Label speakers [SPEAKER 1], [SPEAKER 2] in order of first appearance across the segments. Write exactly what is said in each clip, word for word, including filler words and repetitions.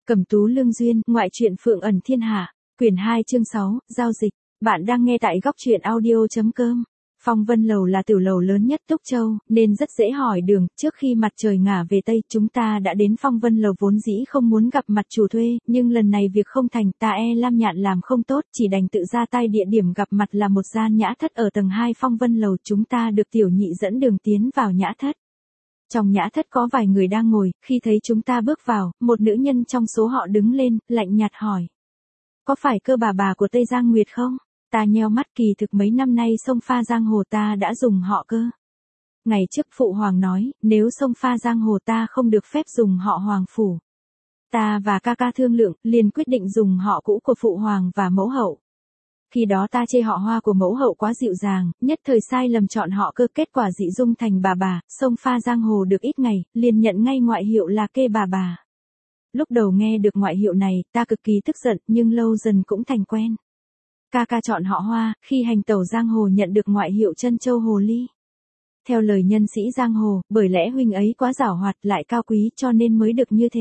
[SPEAKER 1] Cẩm Tú Lương Duyên, ngoại truyện Phượng ẩn thiên hạ, quyển hai chương sáu, giao dịch. Bạn đang nghe tại góc truyện audio.com. Phong Vân Lầu là tiểu lầu lớn nhất Túc Châu, nên rất dễ hỏi đường. Trước khi mặt trời ngả về Tây, chúng ta đã đến Phong Vân Lầu vốn dĩ không muốn gặp mặt chủ thuê, nhưng lần này việc không thành, ta e Lam Nhạn làm không tốt, chỉ đành tự ra tay. Địa điểm gặp mặt là một gian nhã thất ở tầng hai Phong Vân Lầu, chúng ta được tiểu nhị dẫn đường tiến vào nhã thất. Trong nhã thất có vài người đang ngồi, khi thấy chúng ta bước vào, một nữ nhân trong số họ đứng lên, lạnh nhạt hỏi. Có phải Cơ bà bà của Tây Giang Nguyệt không? Ta nheo mắt, kỳ thực mấy năm nay sông pha giang hồ ta đã dùng họ Cơ. Ngày trước Phụ Hoàng nói, nếu sông pha giang hồ ta không được phép dùng họ Hoàng Phủ. Ta và ca ca thương lượng, liền quyết định dùng họ cũ của Phụ Hoàng và Mẫu Hậu. Khi đó ta chê họ Hoa của Mẫu Hậu quá dịu dàng, nhất thời sai lầm chọn họ Cơ, kết quả dị dung thành bà bà, sông pha giang hồ được ít ngày, liền nhận ngay ngoại hiệu là Kê bà bà. Lúc đầu nghe được ngoại hiệu này, ta cực kỳ tức giận, nhưng lâu dần cũng thành quen. Ca ca chọn họ Hoa, khi hành tẩu giang hồ nhận được ngoại hiệu Trân Châu Hồ Ly. Theo lời nhân sĩ giang hồ, bởi lẽ huynh ấy quá giảo hoạt lại cao quý cho nên mới được như thế.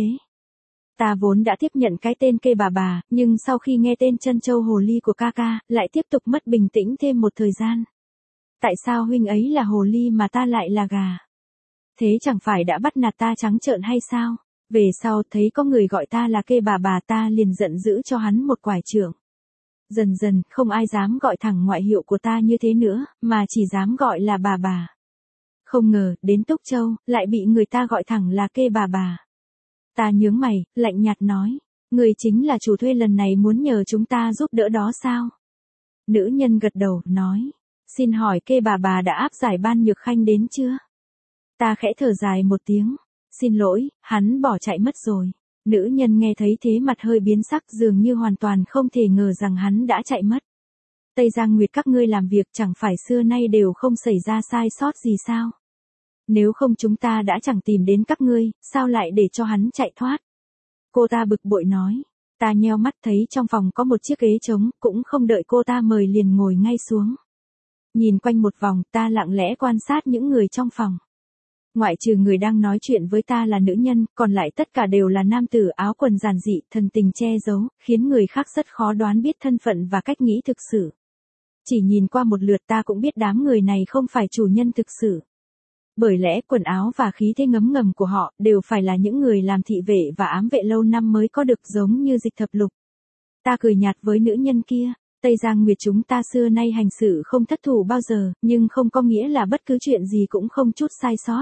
[SPEAKER 1] Ta vốn đã tiếp nhận cái tên Kê bà bà, nhưng sau khi nghe tên Trân Châu Hồ Ly của ca ca, lại tiếp tục mất bình tĩnh thêm một thời gian. Tại sao huynh ấy là hồ ly mà ta lại là gà? Thế chẳng phải đã bắt nạt ta trắng trợn hay sao? Về sau thấy có người gọi ta là Kê bà bà, ta liền giận dữ cho hắn một quải chưởng. Dần dần, không ai dám gọi thẳng ngoại hiệu của ta như thế nữa, mà chỉ dám gọi là bà bà. Không ngờ, đến Túc Châu, lại bị người ta gọi thẳng là Kê bà bà. Ta nhướng mày, lạnh nhạt nói, người chính là chủ thuê lần này muốn nhờ chúng ta giúp đỡ đó sao? Nữ nhân gật đầu, nói, xin hỏi Kê bà bà đã áp giải Ban Nhược Khanh đến chưa? Ta khẽ thở dài một tiếng, xin lỗi, hắn bỏ chạy mất rồi. Nữ nhân nghe thấy thế mặt hơi biến sắc, dường như hoàn toàn không thể ngờ rằng hắn đã chạy mất. Tây Giang Nguyệt các ngươi làm việc chẳng phải xưa nay đều không xảy ra sai sót gì sao? Nếu không chúng ta đã chẳng tìm đến các ngươi, sao lại để cho hắn chạy thoát? Cô ta bực bội nói. Ta nheo mắt thấy trong phòng có một chiếc ghế trống, cũng không đợi cô ta mời liền ngồi ngay xuống. Nhìn quanh một vòng, ta lặng lẽ quan sát những người trong phòng. Ngoại trừ người đang nói chuyện với ta là nữ nhân, còn lại tất cả đều là nam tử áo quần giản dị, thần tình che giấu, khiến người khác rất khó đoán biết thân phận và cách nghĩ thực sự. Chỉ nhìn qua một lượt ta cũng biết đám người này không phải chủ nhân thực sự. Bởi lẽ quần áo và khí thế ngấm ngầm của họ đều phải là những người làm thị vệ và ám vệ lâu năm mới có được, giống như Dịch Thập Lục. Ta cười nhạt với nữ nhân kia, Tây Giang Nguyệt chúng ta xưa nay hành sự không thất thủ bao giờ, nhưng không có nghĩa là bất cứ chuyện gì cũng không chút sai sót.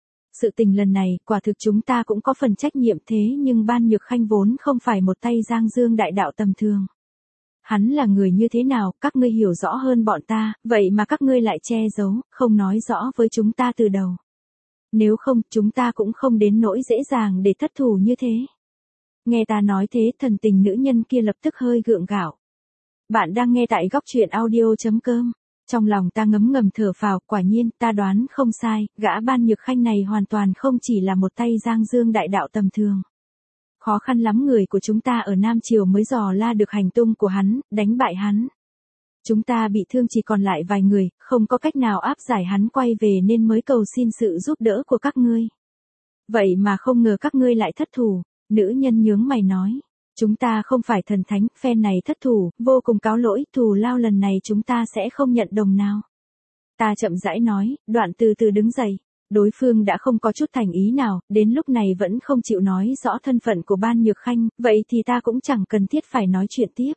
[SPEAKER 1] Sự tình lần này, quả thực chúng ta cũng có phần trách nhiệm, thế nhưng Ban Nhược Khanh vốn không phải một Tây Giang Dương đại đạo tầm thường. Hắn là người như thế nào, các ngươi hiểu rõ hơn bọn ta, vậy mà các ngươi lại che giấu, không nói rõ với chúng ta từ đầu. Nếu không, chúng ta cũng không đến nỗi dễ dàng để thất thủ như thế. Nghe ta nói thế, thần tình nữ nhân kia lập tức hơi gượng gạo. Bạn đang nghe tại góc truyện audio.com. Trong lòng ta ngấm ngầm thở phào, quả nhiên, ta đoán không sai, gã Ban Nhược Khanh này hoàn toàn không chỉ là một Tây Giang Dương đại đạo tầm thường. Khó khăn lắm người của chúng ta ở Nam Triều mới dò la được hành tung của hắn, đánh bại hắn. Chúng ta bị thương chỉ còn lại vài người, không có cách nào áp giải hắn quay về nên mới cầu xin sự giúp đỡ của các ngươi. Vậy mà không ngờ các ngươi lại thất thủ, nữ nhân nhướng mày nói. Chúng ta không phải thần thánh, phen này thất thủ, vô cùng cáo lỗi, thù lao lần này chúng ta sẽ không nhận đồng nào. Ta chậm rãi nói, đoạn từ từ đứng dậy. Đối phương đã không có chút thành ý nào, đến lúc này vẫn không chịu nói rõ thân phận của Ban Nhược Khanh, vậy thì ta cũng chẳng cần thiết phải nói chuyện tiếp.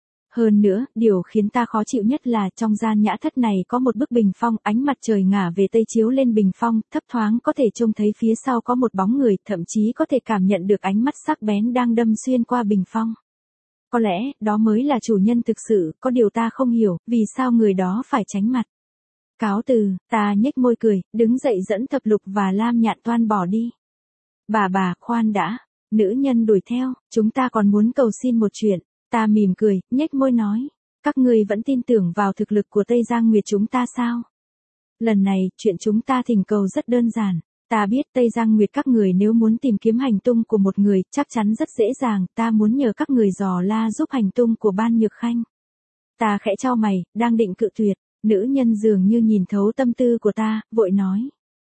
[SPEAKER 1] Hơn nữa, điều khiến ta khó chịu nhất là trong gian nhã thất này có một bức bình phong, ánh mặt trời ngả về tây chiếu lên bình phong, thấp thoáng có thể trông thấy phía sau có một bóng người, thậm chí có thể cảm nhận được ánh mắt sắc bén đang đâm xuyên qua bình phong. Có lẽ, đó mới là chủ nhân thực sự, có điều ta không hiểu, vì sao người đó phải tránh mặt. Cáo từ, ta nhếch môi cười, đứng dậy dẫn Thập Lục và Lam Nhạn toan bỏ đi. Bà bà, khoan đã, nữ nhân đuổi theo, chúng ta còn muốn cầu xin một chuyện. Ta mỉm cười, nhếch môi nói, các ngươi vẫn tin tưởng vào thực lực của Tây Giang Nguyệt chúng ta sao? Lần này, chuyện chúng ta thỉnh cầu rất đơn giản. Ta biết Tây Giang Nguyệt các người nếu muốn tìm kiếm hành tung của một người, chắc chắn rất dễ dàng, ta muốn nhờ các người dò la giúp hành tung của Ban Nhược Khanh. Ta khẽ chau mày, đang định cự tuyệt, nữ nhân dường như nhìn thấu tâm tư của ta, vội nói.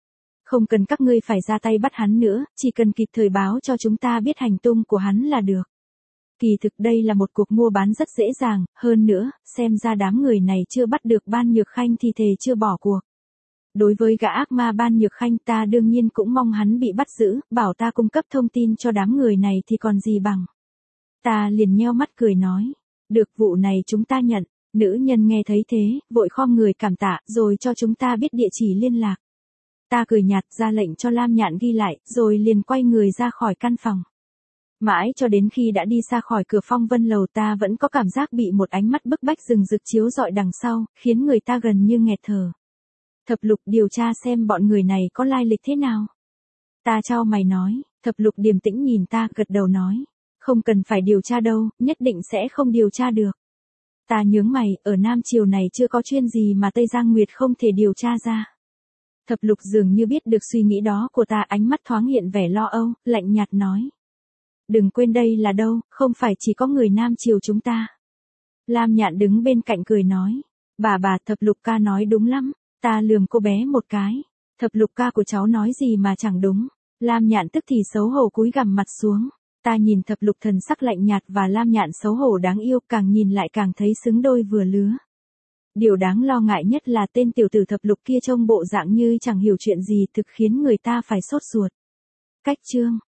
[SPEAKER 1] Không cần các ngươi phải ra tay bắt hắn nữa, chỉ cần kịp thời báo cho chúng ta biết hành tung của hắn là được. Kỳ thực đây là một cuộc mua bán rất dễ dàng, hơn nữa, xem ra đám người này chưa bắt được Ban Nhược Khanh thì thề chưa bỏ cuộc. Đối với gã ác ma Ban Nhược Khanh ta đương nhiên cũng mong hắn bị bắt giữ, bảo ta cung cấp thông tin cho đám người này thì còn gì bằng. Ta liền nheo mắt cười nói, được vụ này chúng ta nhận, nữ nhân nghe thấy thế, vội khom người cảm tạ, rồi cho chúng ta biết địa chỉ liên lạc. Ta cười nhạt ra lệnh cho Lam Nhạn ghi lại, rồi liền quay người ra khỏi căn phòng. Mãi cho đến khi đã đi xa khỏi cửa Phong Vân Lầu ta vẫn có cảm giác bị một ánh mắt bức bách rừng rực chiếu rọi đằng sau, khiến người ta gần như nghẹt thở. Thập Lục điều tra xem bọn người này có lai lịch thế nào. Ta chau mày nói, Thập Lục điềm tĩnh nhìn ta gật đầu nói, không cần phải điều tra đâu, nhất định sẽ không điều tra được. Ta nhướng mày, ở Nam Triều này chưa có chuyên gì mà Tây Giang Nguyệt không thể điều tra ra. Thập Lục dường như biết được suy nghĩ đó của ta, ánh mắt thoáng hiện vẻ lo âu, lạnh nhạt nói. Đừng quên đây là đâu, không phải chỉ có người Nam Triều chúng ta. Lam Nhạn đứng bên cạnh cười nói, bà bà Thập Lục ca nói đúng lắm. Ta lườm cô bé một cái, Thập Lục ca của cháu nói gì mà chẳng đúng. Lam Nhạn tức thì xấu hổ cúi gằm mặt xuống. Ta nhìn Thập Lục thần sắc lạnh nhạt và Lam Nhạn xấu hổ đáng yêu, càng nhìn lại càng thấy xứng đôi vừa lứa. Điều đáng lo ngại nhất là tên tiểu tử Thập Lục kia trông bộ dạng như chẳng hiểu chuyện gì, thực khiến người ta phải sốt ruột. Cách chương